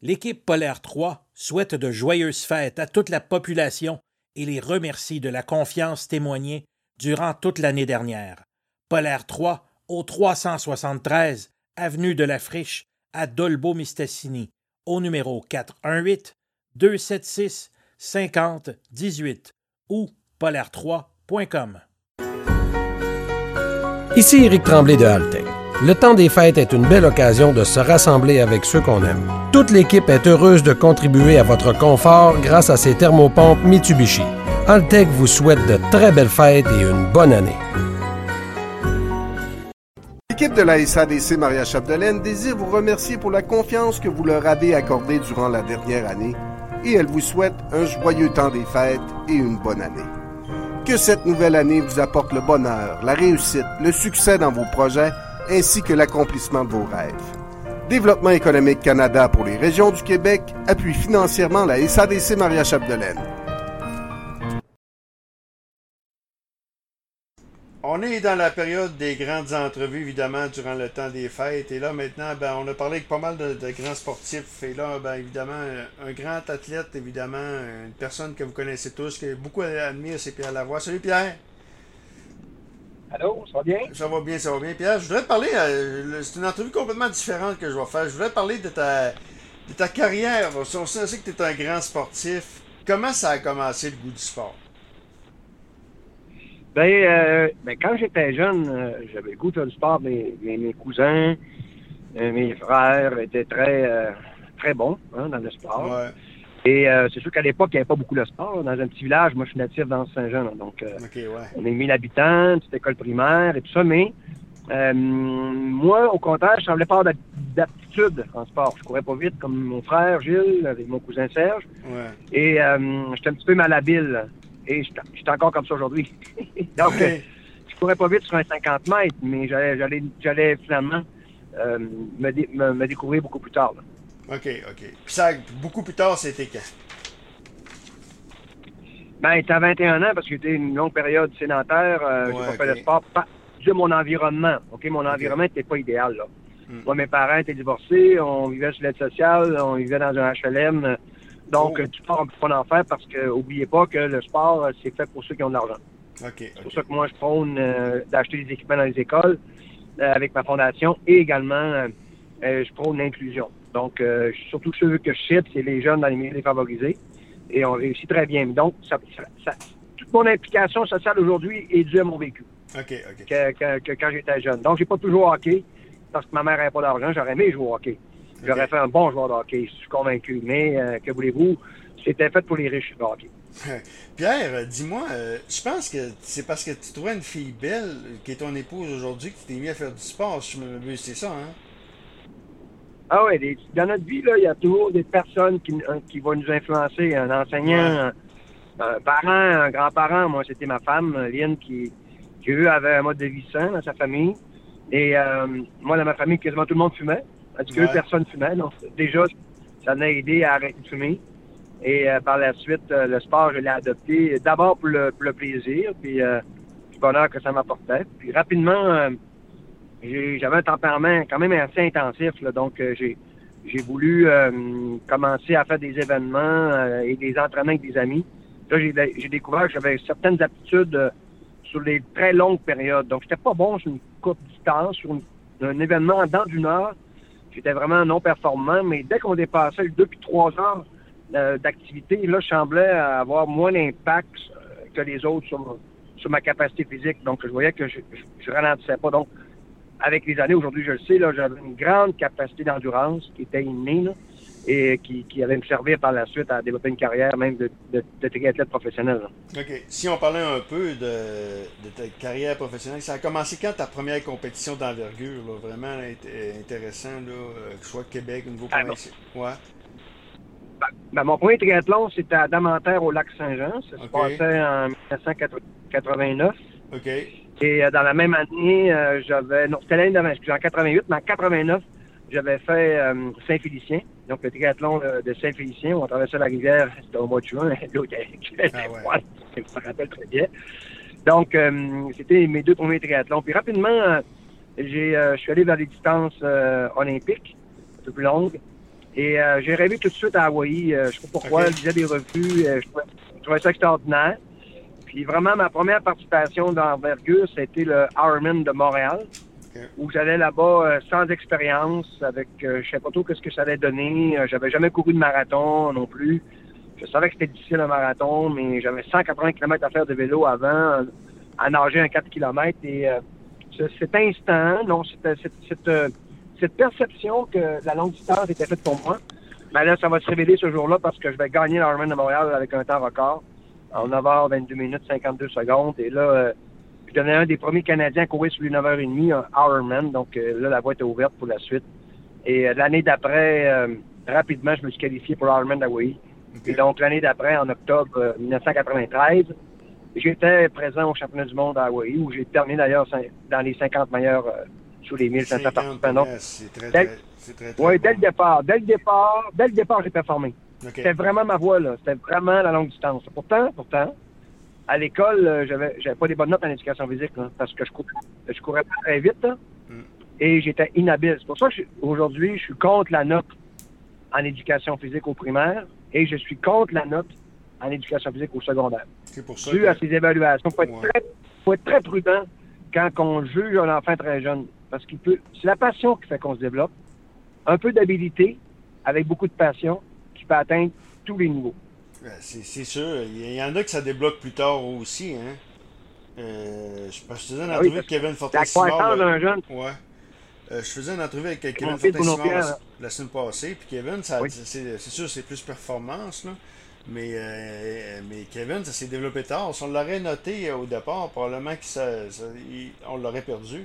L'équipe Polaire 3 souhaite de joyeuses fêtes à toute la population et les remercie de la confiance témoignée durant toute l'année dernière. Polaire 3 au 373 avenue de la Friche à Dolbeau-Mistassini au numéro 418-276-5018 ou polaire3.com. Ici Éric Tremblay de Haltech. Le temps des fêtes est une belle occasion de se rassembler avec ceux qu'on aime. Toute l'équipe est heureuse de contribuer à votre confort grâce à ces thermopompes Mitsubishi. Haltech vous souhaite de très belles fêtes et une bonne année. L'équipe de la SADC Maria Chapdelaine désire vous remercier pour la confiance que vous leur avez accordée durant la dernière année et elle vous souhaite un joyeux temps des fêtes et une bonne année. Que cette nouvelle année vous apporte le bonheur, la réussite, le succès dans vos projets ainsi que l'accomplissement de vos rêves. Développement économique Canada pour les régions du Québec appuie financièrement la SADC Maria Chapdelaine. On est dans la période des grandes entrevues, évidemment, durant le temps des fêtes. Et là, maintenant, on a parlé avec pas mal de grands sportifs. Et là, évidemment, un grand athlète, évidemment, une personne que vous connaissez tous, que beaucoup admirent, c'est Pierre Lavoie. Salut, Pierre! Allô, ça va bien? Ça va bien, ça va bien. Pierre, je voudrais te parler, c'est une entrevue complètement différente que je vais faire. Je voudrais te parler de ta carrière. On sait que tu es un grand sportif. Comment ça a commencé, le goût du sport? Quand j'étais jeune, j'avais le goût de faire du sport. Mes cousins, mes frères étaient très bons dans le sport. Ouais. Et c'est sûr qu'à l'époque, il n'y avait pas beaucoup de sport. Dans un petit village, moi, je suis natif dans Saint-Jean. Donc, on est 1000 habitants, une petite école primaire et tout ça. Mais moi, au contraire, je semblais pas d'aptitude en sport. Je courais pas vite comme mon frère Gilles, avec mon cousin Serge. Ouais. Et j'étais un petit peu malhabile. Et j'étais encore comme ça aujourd'hui. Donc, je courais pas vite sur un 50 mètres, mais j'allais finalement me découvrir beaucoup plus tard. Là. OK. Puis ça, beaucoup plus tard, c'était quand? J'étais à 21 ans parce que c'était une longue période sédentaire. J'ai pas fait de sport. Dû à mon environnement. OK, mon environnement n'était pas idéal, là. Moi, mes parents étaient divorcés, on vivait sur l'aide sociale, on vivait dans un HLM. Donc, du sport, on ne peut pas en faire parce que, oubliez pas que le sport, c'est fait pour ceux qui ont de l'argent. C'est pour ça que moi, je prône d'acheter des équipements dans les écoles avec ma fondation et également, je prône l'inclusion. Donc, surtout ceux que je cite, c'est les jeunes dans les milieux défavorisés et on réussit très bien. Donc, toute mon implication sociale aujourd'hui est due à mon vécu. Que quand j'étais jeune. Donc, j'ai pas toujours hockey parce que ma mère n'avait pas d'argent. J'aurais aimé jouer au hockey. J'aurais fait un bon joueur de hockey, je suis convaincu. Mais, que voulez-vous, c'était fait pour les riches, le hockey. Pierre, dis-moi, je pense que c'est parce que tu trouvais une fille belle, qui est ton épouse aujourd'hui, que tu t'es mis à faire du sport. C'est ça, hein? Ah oui, dans notre vie, là, il y a toujours des personnes qui vont nous influencer. Un enseignant, un parent, un grand-parent. Moi, c'était ma femme, Lynn, qui eux, avait un mode de vie sain dans sa famille. Et moi, dans ma famille, quasiment tout le monde fumait. Parce que personne fumait. Donc, déjà, ça m'a aidé à arrêter de fumer. Et par la suite, le sport, je l'ai adopté d'abord pour le plaisir, puis le bonheur que ça m'apportait. Puis rapidement, j'avais un tempérament quand même assez intensif. Là, donc, j'ai voulu commencer à faire des événements et des entraînements avec des amis. Là, j'ai découvert que j'avais certaines aptitudes sur des très longues périodes. Donc, j'étais pas bon sur une courte distance, sur un événement dans une heure. J'étais vraiment non performant, mais dès qu'on dépassait 2 puis 3 heures d'activité, là, je semblais avoir moins d'impact que les autres sur ma capacité physique. Donc, je voyais que je ralentissais pas. Donc, avec les années, aujourd'hui, je le sais, là, j'avais une grande capacité d'endurance qui était innée, là, et qui allait me servir par la suite à développer une carrière même de triathlète professionnel. Là. OK. Si on parlait un peu de ta carrière professionnelle, ça a commencé quand ta première compétition d'envergure, là, vraiment intéressant, là, que ce soit Québec, au niveau provincial? Mon premier triathlon, c'était à Damanterre, au lac Saint-Jean. Ça se passait en 1989. OK. Et dans la même année, c'était l'année d'avant, excusez, en 88, mais en 89, j'avais fait Saint-Félicien. Donc, le triathlon de Saint-Félicien, où on traversait la rivière, c'était au mois de juin. Je me rappelle très bien. Donc, c'était mes 2 premiers triathlons. Puis rapidement, je suis allé vers les distances olympiques, un peu plus longues. Et j'ai rêvé tout de suite à Hawaï. Je sais pas pourquoi, je lisais des revues. Je trouvais ça extraordinaire. Puis vraiment, ma première participation d'envergure, c'était le Ironman de Montréal, où j'allais là-bas sans expérience, avec je sais pas trop ce que ça allait donner. J'avais jamais couru de marathon non plus. Je savais que c'était difficile un marathon, mais j'avais 180 km à faire de vélo avant, à nager un 4 km. Et cet instant, non, cette perception que la longue distance était faite pour moi, ben là, ça va se révéler ce jour-là parce que je vais gagner l'Ironman de Montréal avec un temps record en 9h, 22 minutes, 52 secondes. Et là, je devenais un des premiers Canadiens à courir sur les 9h30, un Ironman. Donc là, la voie était ouverte pour la suite. Et l'année d'après, rapidement, je me suis qualifié pour l'Ironman d'Hawaï. Et donc, l'année d'après, en octobre 1993, j'étais présent au championnat du monde à Hawaï, où j'ai terminé d'ailleurs dans les 50 meilleurs sous les 1500 participants. C'est très oui, bon. Dès le départ, j'ai performé. C'était vraiment ma voie, là. C'était vraiment la longue distance. Pourtant, à l'école, j'avais pas des bonnes notes en éducation physique, là, parce que je courais pas très vite, là, et j'étais inhabile. C'est pour ça qu'aujourd'hui, je suis contre la note en éducation physique au primaire, et je suis contre la note en éducation physique au secondaire. C'est pour ça dû à ces évaluations. Il faut être très prudent quand on juge un enfant très jeune, parce c'est la passion qui fait qu'on se développe. Un peu d'habilité, avec beaucoup de passion, qui peut atteindre tous les niveaux. C'est sûr. Il y en a que ça débloque plus tard aussi. Hein? Je faisais une entrevue avec Kevin Fortin-Simard. La croissance d'un jeune. Ouais. Je faisais une entrevue avec Kevin Fortin-Simard la semaine passée. Puis Kevin, c'est sûr, c'est plus performance. Là. Mais Kevin, ça s'est développé tard. Si on l'aurait noté au départ, probablement on l'aurait perdu.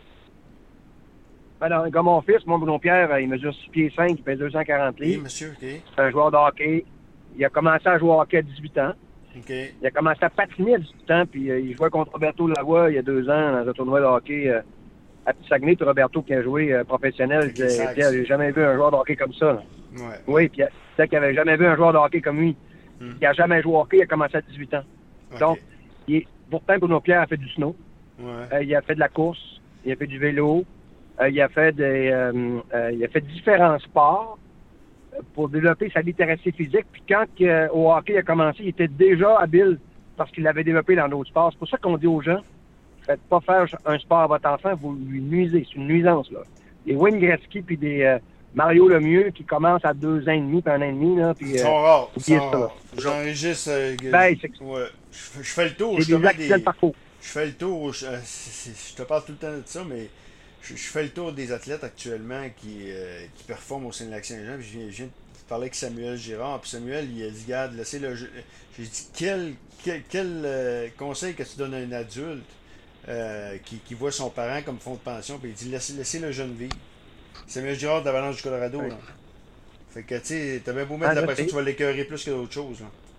Ben, comme mon fils, Bruno Pierre, il mesure 6 pieds 5, il pèse 240 livres. Oui, monsieur, OK. C'est un joueur de hockey. Il a commencé à jouer au hockey à 18 ans. Okay. Il a commencé à patiner à 18 ans, puis il jouait contre Roberto Lavoie il y a 2 ans dans un tournoi de hockey à Saguenay. Puis Roberto qui a joué professionnel, j'ai jamais vu un joueur de hockey comme ça. Ouais. Oui, puis c'est qu'il n'avait jamais vu un joueur de hockey comme lui. Il n'a jamais joué au hockey, il a commencé à 18 ans. Okay. Donc, pourtant, Bruno Pierre a fait du snow. Ouais. Il a fait de la course, il a fait du vélo. Il a fait différents sports pour développer sa littératie physique. Puis quand au hockey il a commencé, il était déjà habile parce qu'il l'avait développé dans d'autres sports. C'est pour ça qu'on dit aux gens, faites pas faire un sport à votre enfant, vous lui nuisez. C'est une nuisance, là. Des Wayne Gretzky puis des Mario Lemieux qui commencent à 2 ans et demi puis 1 an et demi. Là, puis, ils sont rares. J'enregistre. Je fais le tour. C'est des accidents de parcours. Je fais le tour. Je te parle tout le temps de ça, mais je fais le tour des athlètes actuellement qui performent au sein de Lac-Saint-Jean. Je viens de parler avec Samuel Girard. Puis Samuel, il a dit, regarde, laissez-le. J'ai dit, quel conseil que tu donnes à un adulte qui voit son parent comme fonds de pension? Puis il dit, laissez le jeune vivre. Samuel Girard d'Avalanche du Colorado. Oui. Là. Fait que, tu sais, t'as bien beau mettre l'impression que tu vas l'écœurer plus que d'autres choses.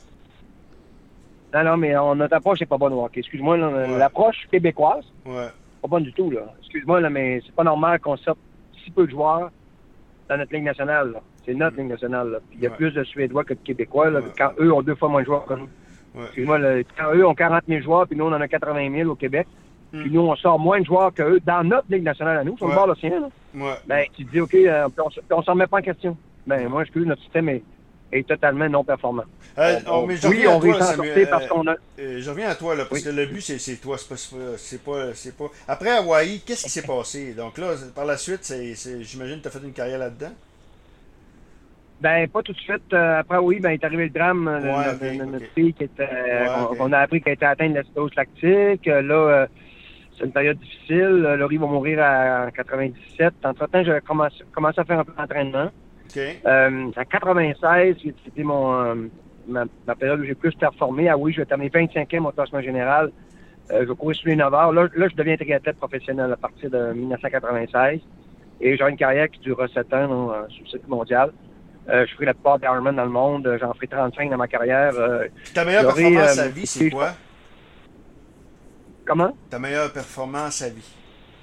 Là. Non, mais notre approche n'est pas bonne au hockey. Excuse-moi, l'approche québécoise. Ouais. Pas bonne du tout, là. Excuse-moi, là, mais c'est pas normal qu'on sorte si peu de joueurs dans notre Ligue nationale, là. C'est notre Ligue nationale, là. Puis il y a plus de Suédois que de Québécois, là. Quand eux ont 2 fois moins de joueurs que nous. Ouais. Excuse-moi, là, quand eux ont 40 000 joueurs, puis nous, on en a 80 000 au Québec. Puis nous, on sort moins de joueurs qu'eux dans notre Ligue nationale à nous, sur le bord l'océan, là. Ouais. Ben, tu te dis, OK, on s'en remet pas en question. Ben, moi, excuse, notre système est totalement non performant. Mais je reviens on veut s'en sortir parce qu'on a... je reviens à toi, là, parce que le but, c'est toi. C'est pas... Après Hawaï, qu'est-ce qui s'est passé? Donc là, par la suite, j'imagine que tu as fait une carrière là-dedans? Ben, pas tout de suite. Après Hawaï, il est arrivé le drame de notre fille qui était... on a appris qu'elle était atteinte de l'acétose lactique. Là, c'est une période difficile. Laurie va mourir en 97. Entre-temps, j'ai commencé à faire un peu d'entraînement. Okay. En 96, c'était ma période où j'ai plus performé. Ah oui, je vais terminer 25e au classement général. Je courais sur les 9 heures. Là, je deviens triathlète professionnel à partir de 1996. Et j'ai une carrière qui durera 7 ans sur le circuit mondial. Je ferai la plupart des Ironman dans le monde. J'en ferai 35 dans ma carrière. Ta meilleure performance à vie, c'est quoi? Comment? Ta meilleure performance à vie?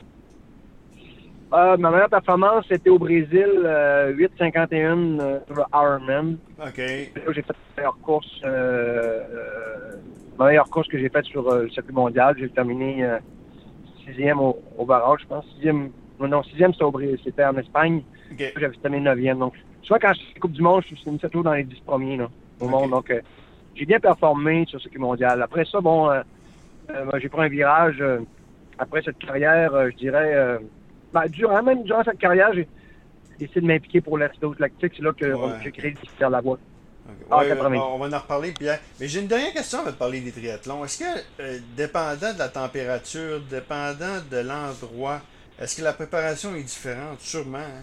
Ma meilleure performance, c'était au Brésil, 8,51 sur Ironman. OK. Là, j'ai fait la meilleure course que j'ai faite sur le circuit mondial. J'ai terminé 6e au barrage, je pense. 6e c'était au Brésil, c'était en Espagne. Okay. J'avais terminé 9e. Donc, Soit quand je suis Coupe du Monde, je suis toujours dans les 10 premiers là, au monde. Donc, j'ai bien performé sur ce qui est mondial. Après ça, j'ai pris un virage. Après cette carrière, je dirais, durant cette carrière, j'ai décidé de m'impliquer pour l'acidose lactique. C'est là que j'ai créé le Difficile à la voix. Okay. On va en reparler, Pierre. Mais j'ai une dernière question avant de parler des triathlons. Est-ce que, dépendant de la température, dépendant de l'endroit, est-ce que la préparation est différente? Sûrement, hein?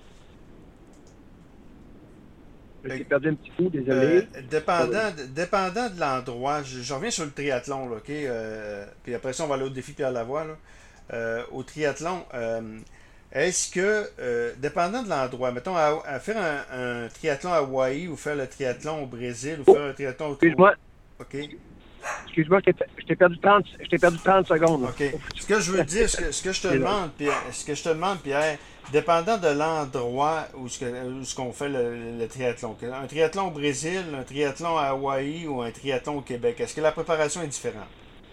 J'ai perdu un petit coup, désolé. Dépendant de l'endroit, je reviens sur le triathlon, là, OK? Puis après ça, on va aller au défi Pierre Lavoie. Là. Au triathlon, est-ce que, dépendant de l'endroit, mettons, à faire un triathlon à Hawaï ou faire le triathlon au Brésil ou faire un triathlon au... Excuse-moi. OK. Excuse-moi, je t'ai perdu 30 secondes. Là. OK. Ce que je veux dire, ce que je te demande, Pierre, dépendant de l'endroit où qu'on fait le triathlon, un triathlon au Brésil, un triathlon à Hawaï ou un triathlon au Québec, est-ce que la préparation est différente?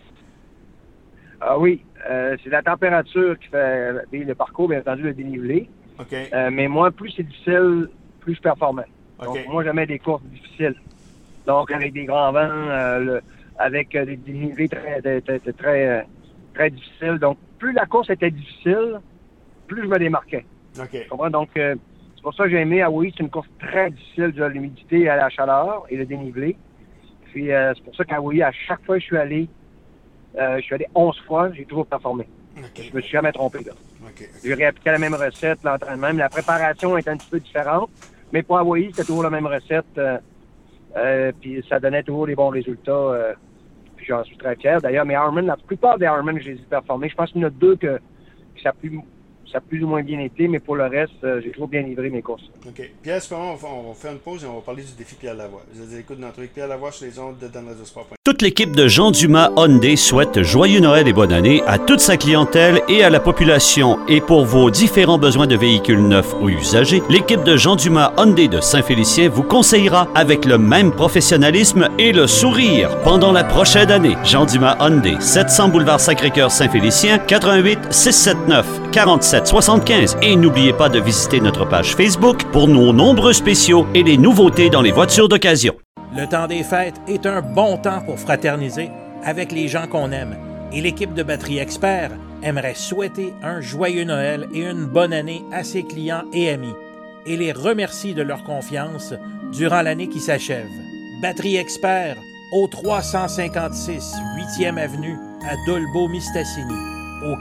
Ah oui, c'est la température qui fait le parcours, bien entendu, le dénivelé. OK. Mais moi, plus c'est difficile, plus je performais. Donc, OK. moi, j'aimais des courses difficiles. Donc, avec des grands vents, avec des dénivelés très difficiles. Donc, plus la course était difficile, plus je me démarquais. OK. Tu comprends? Donc, c'est pour ça que j'ai aimé Hawaï. C'est une course très difficile, de l'humidité à la chaleur et le dénivelé. Puis, c'est pour ça qu'à Hawaï, à chaque fois que je suis allé 11 fois, j'ai toujours performé. Okay. Je me suis jamais trompé, là. Okay. J'ai réappliqué la même recette, l'entraînement, mais la préparation est un petit peu différente. Mais pour Hawaï, c'était toujours la même recette. Puis ça donnait toujours les bons résultats. Puis j'en suis très fier. D'ailleurs, mes Ironman, la plupart des Ironman que j'ai performés, je pense qu'il y en a 2 que ça a plus ou moins bien été, mais pour le reste, j'ai toujours bien livré mes courses. OK. Pierre, on va faire une pause et on va parler du défi Pierre Lavoie. Vous êtes à l'écoute d'entrée avec Pierre Lavoie sur les ondes de Dan Radio Sport. Toute l'équipe de Jean Dumas Hyundai souhaite joyeux Noël et bonne année à toute sa clientèle et à la population. Et pour vos différents besoins de véhicules neufs ou usagés, l'équipe de Jean Dumas Hyundai de Saint-Félicien vous conseillera avec le même professionnalisme et le sourire pendant la prochaine année. Jean Dumas Hyundai, 700 boulevard Sacré-Cœur Saint-Félicien, 88 679 47 75. Et n'oubliez pas de visiter notre page Facebook pour nos nombreux spéciaux et les nouveautés dans les voitures d'occasion. Le temps des fêtes est un bon temps pour fraterniser avec les gens qu'on aime. Et l'équipe de Batterie Expert aimerait souhaiter un joyeux Noël et une bonne année à ses clients et amis et les remercie de leur confiance durant l'année qui s'achève. Batterie Expert au 356 8e Avenue à Dolbeau-Mistassini au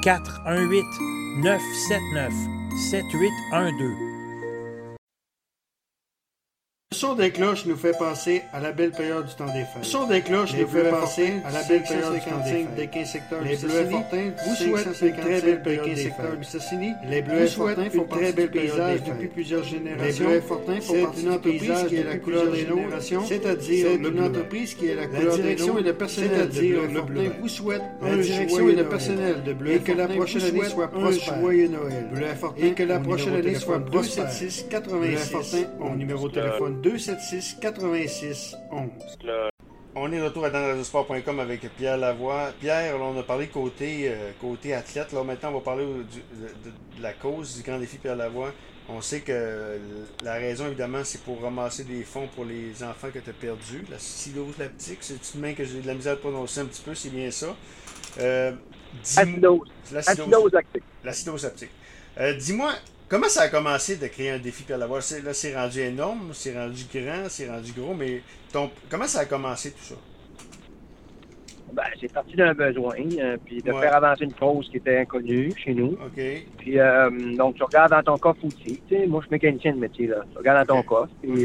418-979-7812. Le son des cloches nous fait penser à la belle période du temps des fêtes. Le son des cloches nous fait penser à la belle période du temps des fêtes. Des 15 secteurs les Bleuets Fortins vous souhaitent une très belle période des fêtes. Les Bleuets Fortins font très belle paysage depuis plusieurs générations. Les Bleuets Fortins font partie du paysage qui est la couleur des générations, c'est-à-dire une entreprise qui est la couleur des direction et le personnel de Bleuets Fortin vous souhaite la direction et le personnel de Bleuets Fortin et que la prochaine année soit prospère. Joyeux Noël. Bleuets Fortin et que la prochaine année soit prospère. 276 86 au numéro de téléphone 276 86 11. On est de retour à danradiosport.com avec Pierre Lavoie. Pierre, là, on a parlé côté athlète. Là, maintenant, on va parler de la cause du grand défi Pierre Lavoie. On sait que la raison, évidemment, c'est pour ramasser des fonds pour les enfants que tu as perdus. La sclérose lactique, c'est une main que j'ai de la misère à prononcer un petit peu, c'est bien ça. Acidose lactique. L'acidose lactique. Dis-moi, comment ça a commencé de créer un défi Pierre Lavoie? Là, c'est rendu énorme, c'est rendu grand, c'est rendu gros, mais comment ça a commencé tout ça? Ben, c'est parti d'un besoin, puis de faire avancer une cause qui était inconnue chez nous. OK. Puis, donc, tu regardes dans ton coffre outil. Moi, je suis mécanicien de métier, là. Tu regardes dans ton coffre, puis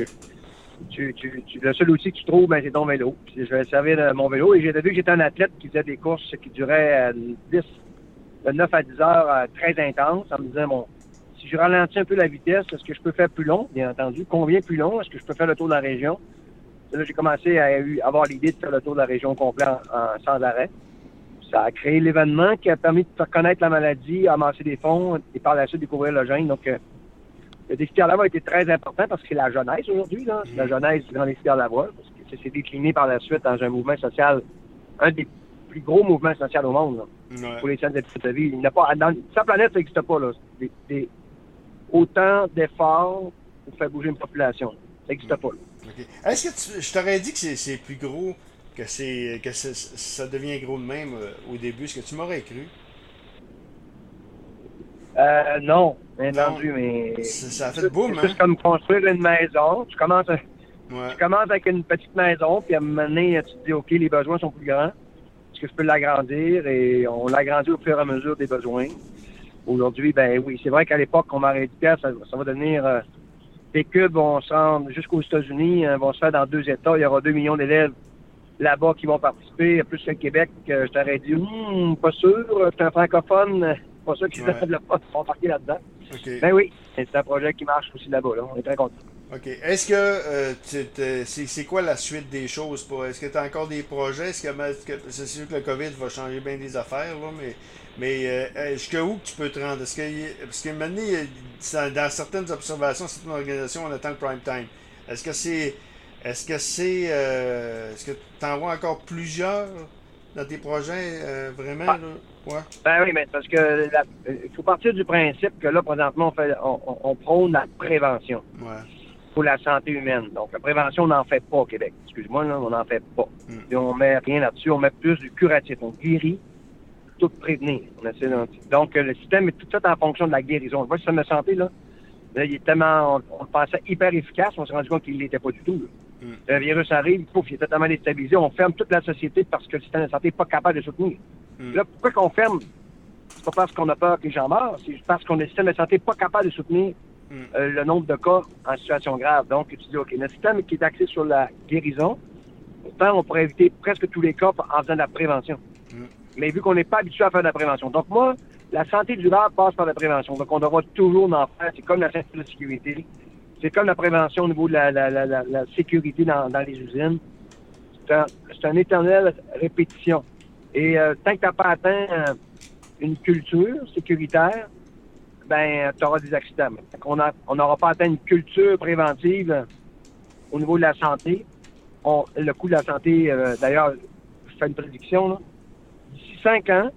le seul outil que tu trouves, ben, c'est ton vélo. Puis, je vais servir de mon vélo. Et j'ai vu que j'étais un athlète qui faisait des courses qui duraient de 9 à 10 heures très intenses. Ça me disait, bon, si je ralentis un peu la vitesse, est-ce que je peux faire plus long, bien entendu? Combien plus long? Est-ce que je peux faire le tour de la région? Là, j'ai commencé à avoir l'idée de faire le tour de la région complète sans arrêt. Ça a créé l'événement qui a permis de faire connaître la maladie, amasser des fonds et par la suite découvrir le gène. Donc, le défi Pierre Lavoie a été très important parce que c'est la jeunesse aujourd'hui. Là. C'est la jeunesse du grand défi Pierre Lavoie parce que ça s'est décliné par la suite dans un mouvement social, un des plus gros mouvements sociaux au monde. Là, pour les scènes de vie. Il n'y a pas, sa planète, ça n'existe pas. Là. Autant d'efforts pour faire bouger une population. Ça n'existe pas. Là. OK. Est-ce que je t'aurais dit que c'est plus gros, ça devient gros de même au début? Est-ce que tu m'aurais cru? Non, bien entendu, mais... Ça a fait boum, hein? C'est juste comme construire une maison. Tu commences Ouais. Tu commences avec une petite maison, puis à un moment donné, tu te dis, OK, les besoins sont plus grands. Est-ce que je peux l'agrandir? Et on l'agrandit au fur et à mesure des besoins. Aujourd'hui, ben oui, c'est vrai qu'à l'époque, on m'aurait dit, ça va devenir... des cubes vont se rendre jusqu'aux États-Unis, vont se faire dans 2 États. Il y aura 2 millions d'élèves là-bas qui vont participer, plus que le Québec. Je t'aurais dit, pas sûr, c'est un francophone, pas sûr qu'ils vont embarquer là-dedans. Okay. Ben oui, c'est un projet qui marche aussi là-bas. Là. On est très contents. OK. Est-ce que c'est quoi la suite des choses? Est-ce que tu as encore des projets? C'est sûr que le COVID va changer bien des affaires, là, mais jusqu'à où tu peux te rendre? Parce que maintenant, dans certaines observations, certaines organisations, on attend le prime time. Est-ce que tu en vois encore plusieurs dans tes projets, vraiment? Là? Ouais. Ben oui, mais parce que il faut partir du principe que là, présentement, on prône la prévention. Ouais. Pour la santé humaine. Donc, la prévention, on n'en fait pas au Québec. Excuse-moi, là, on n'en fait pas. Et on met rien là-dessus. On met plus du curatif. On guérit tout prévenir. Donc, le système est tout fait en fonction de la guérison. On voit le système de santé, là, il est tellement... On le pensait hyper efficace. On s'est rendu compte qu'il ne l'était pas du tout. Le virus arrive, pouf, il est totalement déstabilisé. On ferme toute la société parce que le système de santé n'est pas capable de soutenir. Là, pourquoi qu'on ferme? C'est pas parce qu'on a peur que les gens meurent. C'est parce qu'on a le système de santé pas capable de soutenir le nombre de cas en situation grave. Donc, tu dis, OK, notre système qui est axé sur la guérison, pourtant, on pourrait éviter presque tous les cas en faisant de la prévention. Mais vu qu'on n'est pas habitué à faire de la prévention. Donc, moi, la santé durable passe par la prévention. Donc, on devra toujours en faire. C'est comme la ceinture de sécurité. C'est comme la prévention au niveau de la sécurité dans les usines. C'est une éternelle répétition. Et tant que tu n'as pas atteint une culture sécuritaire, ben, tu auras des accidents. On n'aura pas atteint une culture préventive au niveau de la santé. Le coût de la santé, d'ailleurs, je fais une prédiction, là. D'ici 5 ans,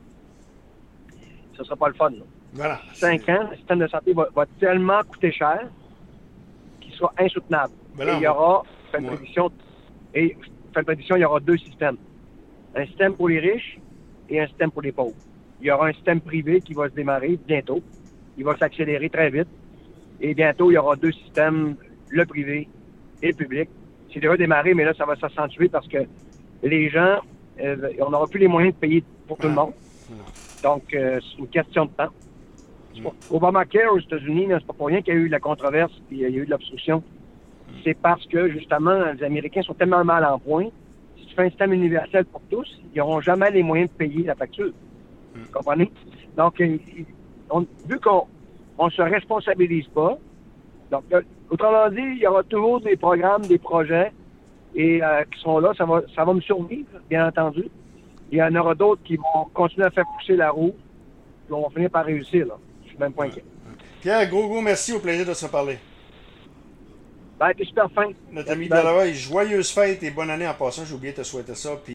ce ne sera pas le fun. Là. Voilà. 5 ans, le système de santé va tellement coûter cher qu'il sera insoutenable. Ben là, et il y aura, je fais une prédiction, il y aura 2 systèmes. Un système pour les riches et un système pour les pauvres. Il y aura un système privé qui va se démarrer bientôt. Il va s'accélérer très vite. Et bientôt, il y aura 2 systèmes, le privé et le public. C'est déjà démarré, mais là, ça va s'accentuer parce que les gens, on n'aura plus les moyens de payer pour tout le monde. Donc, c'est une question de temps. Obamacare aux États-Unis, c'est pas pour rien qu'il y a eu de la controverse et il y a eu de l'obstruction. C'est parce que, justement, les Américains sont tellement mal en point. Si tu fais un système universel pour tous, ils n'auront jamais les moyens de payer la facture. Vous comprenez? Donc, vu qu'on ne se responsabilise pas, donc, autrement dit, il y aura toujours des programmes, des projets et qui sont là. Ça va me survivre, bien entendu. Il y en aura d'autres qui vont continuer à faire pousser la roue. Puis on va finir par réussir, là. Je suis même pas inquiet. Pierre, gros merci, au plaisir de se parler. Ben, t'es super fin. Notre ami Delaware, joyeuse fête et bonne année en passant. J'ai oublié de te souhaiter ça. Puis